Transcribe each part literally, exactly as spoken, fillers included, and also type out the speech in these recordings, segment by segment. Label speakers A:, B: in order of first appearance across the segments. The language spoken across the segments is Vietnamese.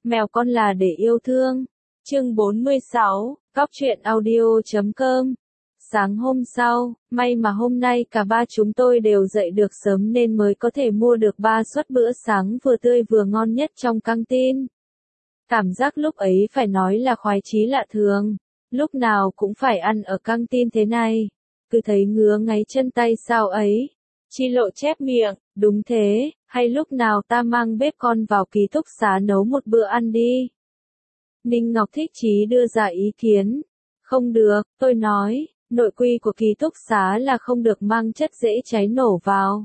A: Mèo con là để yêu thương. Chương bốn mươi sáu, Góc truyện audio chấm com. Sáng hôm sau, may mà hôm nay cả ba chúng tôi đều dậy được sớm nên mới có thể mua được ba suất bữa sáng vừa tươi vừa ngon nhất trong căng tin. Cảm giác lúc ấy phải nói là khoái chí lạ thường. Lúc nào cũng phải ăn ở căng tin thế này. Cứ thấy ngứa ngáy chân tay sao ấy. Chi Lộ chép miệng, đúng thế, hay lúc nào ta mang bếp con vào ký túc xá nấu một bữa ăn đi. Ninh Ngọc Thích Chí đưa ra ý kiến. Không được, tôi nói, nội quy của ký túc xá là không được mang chất dễ cháy nổ vào.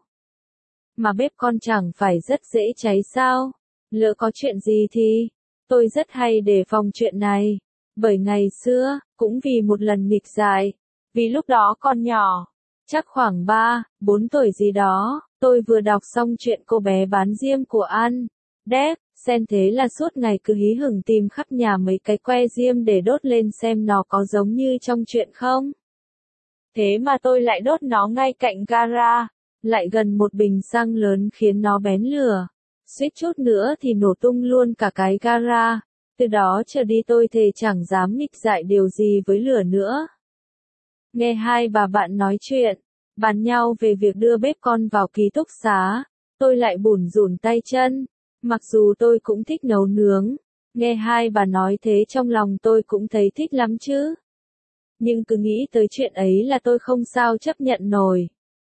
A: Mà bếp con chẳng phải rất dễ cháy sao? Lỡ có chuyện gì thì, tôi rất hay đề phòng chuyện này. Bởi ngày xưa, cũng vì một lần nghịch dại, vì lúc đó còn nhỏ, chắc khoảng ba, bốn tuổi gì đó, tôi vừa đọc xong chuyện cô bé bán diêm của An Đét, xem thế là suốt ngày cứ hí hửng tìm khắp nhà mấy cái que diêm để đốt lên xem nó có giống như trong chuyện không. Thế mà tôi lại đốt nó ngay cạnh gara, lại gần một bình xăng lớn khiến nó bén lửa, suýt chút nữa thì nổ tung luôn cả cái gara. Từ đó trở đi tôi thề chẳng dám nghịch dại điều gì với lửa nữa. Nghe hai bà bạn nói chuyện, bàn nhau về việc đưa bếp con vào ký túc xá, tôi lại bủn rủn tay chân. Mặc dù tôi cũng thích nấu nướng, nghe hai bà nói thế trong lòng tôi cũng thấy thích lắm chứ. Nhưng cứ nghĩ tới chuyện ấy là tôi không sao chấp nhận nổi.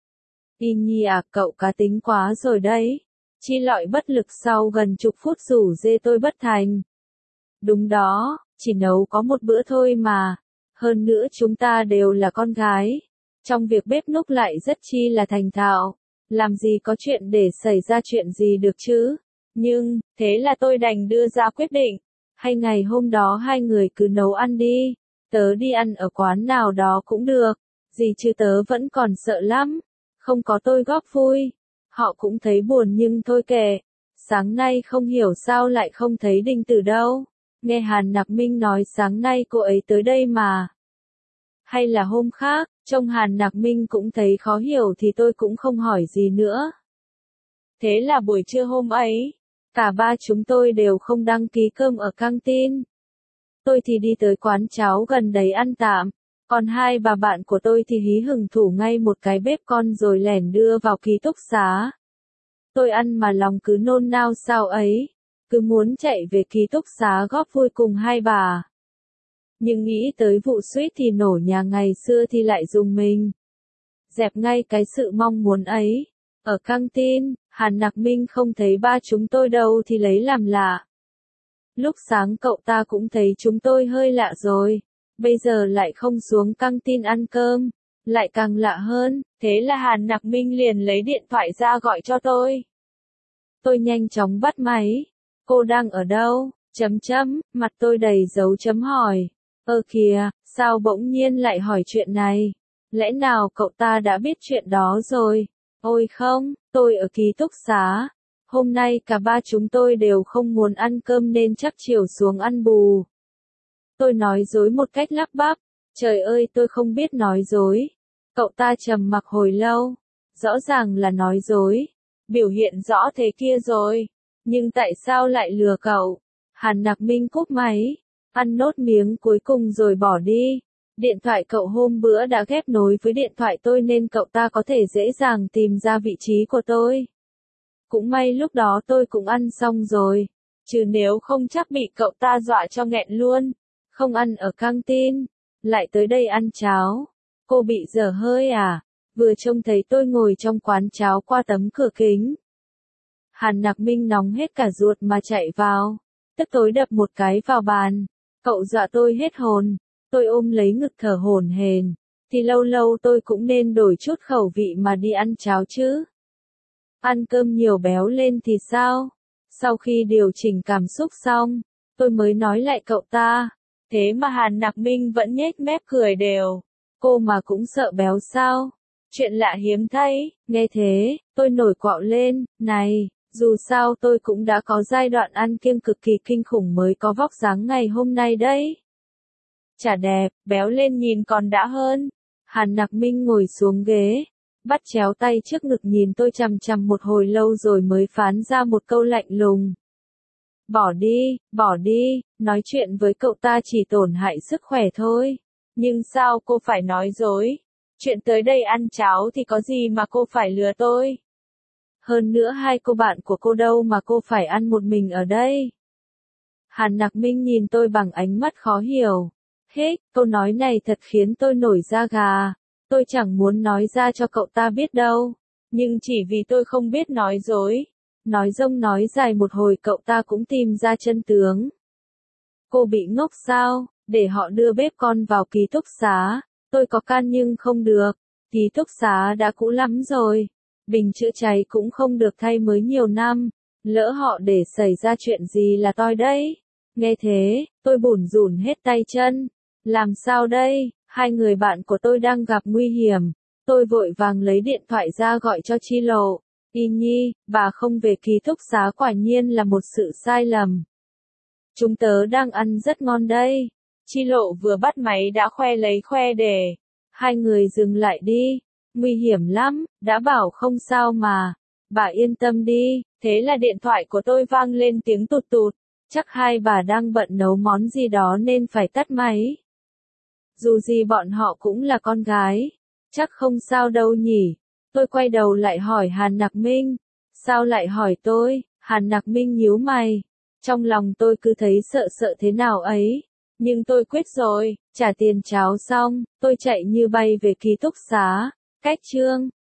A: Y Nhi à, cậu cá tính quá rồi đấy. Chi Lọi bất lực sau gần chục phút rủ dê tôi bất thành. Đúng đó, chỉ nấu có một bữa thôi mà. Hơn nữa chúng ta đều là con gái. Trong việc bếp núc lại rất chi là thành thạo. Làm gì có chuyện để xảy ra chuyện gì được chứ. Nhưng, thế là tôi đành đưa ra quyết định. Hay ngày hôm đó hai người cứ nấu ăn đi. Tớ đi ăn ở quán nào đó cũng được. Gì chứ tớ vẫn còn sợ lắm. Không có tôi góp vui. Họ cũng thấy buồn nhưng thôi kệ. Sáng nay không hiểu sao lại không thấy Đinh Tử đâu. Nghe Hàn Nặc Minh nói sáng nay cô ấy tới đây mà. Hay là hôm khác, trông Hàn Nặc Minh cũng thấy khó hiểu thì tôi cũng không hỏi gì nữa. Thế là buổi trưa hôm ấy, cả ba chúng tôi đều không đăng ký cơm ở căng tin. Tôi thì đi tới quán cháo gần đấy ăn tạm, còn hai bà bạn của tôi thì hí hửng thủ ngay một cái bếp con rồi lẻn đưa vào ký túc xá. Tôi ăn mà lòng cứ nôn nao sao ấy, cứ muốn chạy về ký túc xá góp vui cùng hai bà. Nhưng nghĩ tới vụ suýt thì nổ nhà ngày xưa thì lại rùng mình. Dẹp ngay cái sự mong muốn ấy. Ở căng tin, Hàn Nặc Minh không thấy ba chúng tôi đâu thì lấy làm lạ. Lúc sáng cậu ta cũng thấy chúng tôi hơi lạ rồi. Bây giờ lại không xuống căng tin ăn cơm. Lại càng lạ hơn, thế là Hàn Nặc Minh liền lấy điện thoại ra gọi cho tôi. Tôi nhanh chóng bắt máy. Cô đang ở đâu? Chấm chấm, mặt tôi đầy dấu chấm hỏi. Ơ kìa, sao bỗng nhiên lại hỏi chuyện này? Lẽ nào cậu ta đã biết chuyện đó rồi? Ôi không, tôi ở ký túc xá. Hôm nay cả ba chúng tôi đều không muốn ăn cơm nên chắc chiều xuống ăn bù. Tôi nói dối một cách lắp bắp. Trời ơi tôi không biết nói dối. Cậu ta trầm mặc hồi lâu. Rõ ràng là nói dối. Biểu hiện rõ thế kia rồi. Nhưng tại sao lại lừa cậu? Hàn Nặc Minh cúp máy. Ăn nốt miếng cuối cùng rồi bỏ đi. Điện thoại cậu hôm bữa đã ghép nối với điện thoại tôi nên cậu ta có thể dễ dàng tìm ra vị trí của tôi. Cũng may lúc đó tôi cũng ăn xong rồi. Chứ nếu không chắc bị cậu ta dọa cho nghẹn luôn. Không ăn ở căng tin. Lại tới đây ăn cháo. Cô bị dở hơi à? Vừa trông thấy tôi ngồi trong quán cháo qua tấm cửa kính. Hàn Nặc Minh nóng hết cả ruột mà chạy vào. Tức tối đập một cái vào bàn. Cậu dọa tôi hết hồn. Tôi ôm lấy ngực thở hổn hển. Thì lâu lâu tôi cũng nên đổi chút khẩu vị mà đi ăn cháo chứ. Ăn cơm nhiều béo lên thì sao? Sau khi điều chỉnh cảm xúc xong, tôi mới nói lại cậu ta. Thế mà Hàn Nặc Minh vẫn nhếch mép cười đều. Cô mà cũng sợ béo sao? Chuyện lạ hiếm thay. Nghe thế, tôi nổi quạo lên. Này, dù sao tôi cũng đã có giai đoạn ăn kiêng cực kỳ kinh khủng mới có vóc dáng ngày hôm nay đấy. Chả đẹp, béo lên nhìn còn đã hơn. Hàn Nặc Minh ngồi xuống ghế, bắt chéo tay trước ngực nhìn tôi chằm chằm một hồi lâu rồi mới phán ra một câu lạnh lùng. Bỏ đi, bỏ đi, nói chuyện với cậu ta chỉ tổn hại sức khỏe thôi. Nhưng sao cô phải nói dối? Chuyện tới đây ăn cháo thì có gì mà cô phải lừa tôi? Hơn nữa hai cô bạn của cô đâu mà cô phải ăn một mình ở đây? Hàn Nặc Minh nhìn tôi bằng ánh mắt khó hiểu. Hết, câu nói này thật khiến tôi nổi da gà. Tôi chẳng muốn nói ra cho cậu ta biết đâu. Nhưng chỉ vì tôi không biết nói dối. Nói dông nói dài một hồi cậu ta cũng tìm ra chân tướng. Cô bị ngốc sao? Để họ đưa bếp con vào ký túc xá. Tôi có can nhưng không được. Ký túc xá đã cũ lắm rồi. Bình chữa cháy cũng không được thay mới nhiều năm. Lỡ họ để xảy ra chuyện gì là toi đấy. Nghe thế, tôi bủn rủn hết tay chân. Làm sao đây? Hai người bạn của tôi đang gặp nguy hiểm. Tôi vội vàng lấy điện thoại ra gọi cho Chi Lộ. Y Nhi, bà không về ký túc xá quả nhiên là một sự sai lầm. Chúng tớ đang ăn rất ngon đây. Chi Lộ vừa bắt máy đã khoe lấy khoe để. Hai người dừng lại đi. Nguy hiểm lắm, đã bảo không sao mà. Bà yên tâm đi. Thế là điện thoại của tôi vang lên tiếng tụt tụt. Chắc hai bà đang bận nấu món gì đó nên phải tắt máy. Dù gì bọn họ cũng là con gái. Chắc không sao đâu nhỉ. Tôi quay đầu lại hỏi Hàn Nặc Minh. Sao lại hỏi tôi? Hàn Nặc Minh nhíu mày. Trong lòng tôi cứ thấy sợ sợ thế nào ấy. Nhưng tôi quyết rồi, trả tiền cháo xong, tôi chạy như bay về ký túc xá. Cách chương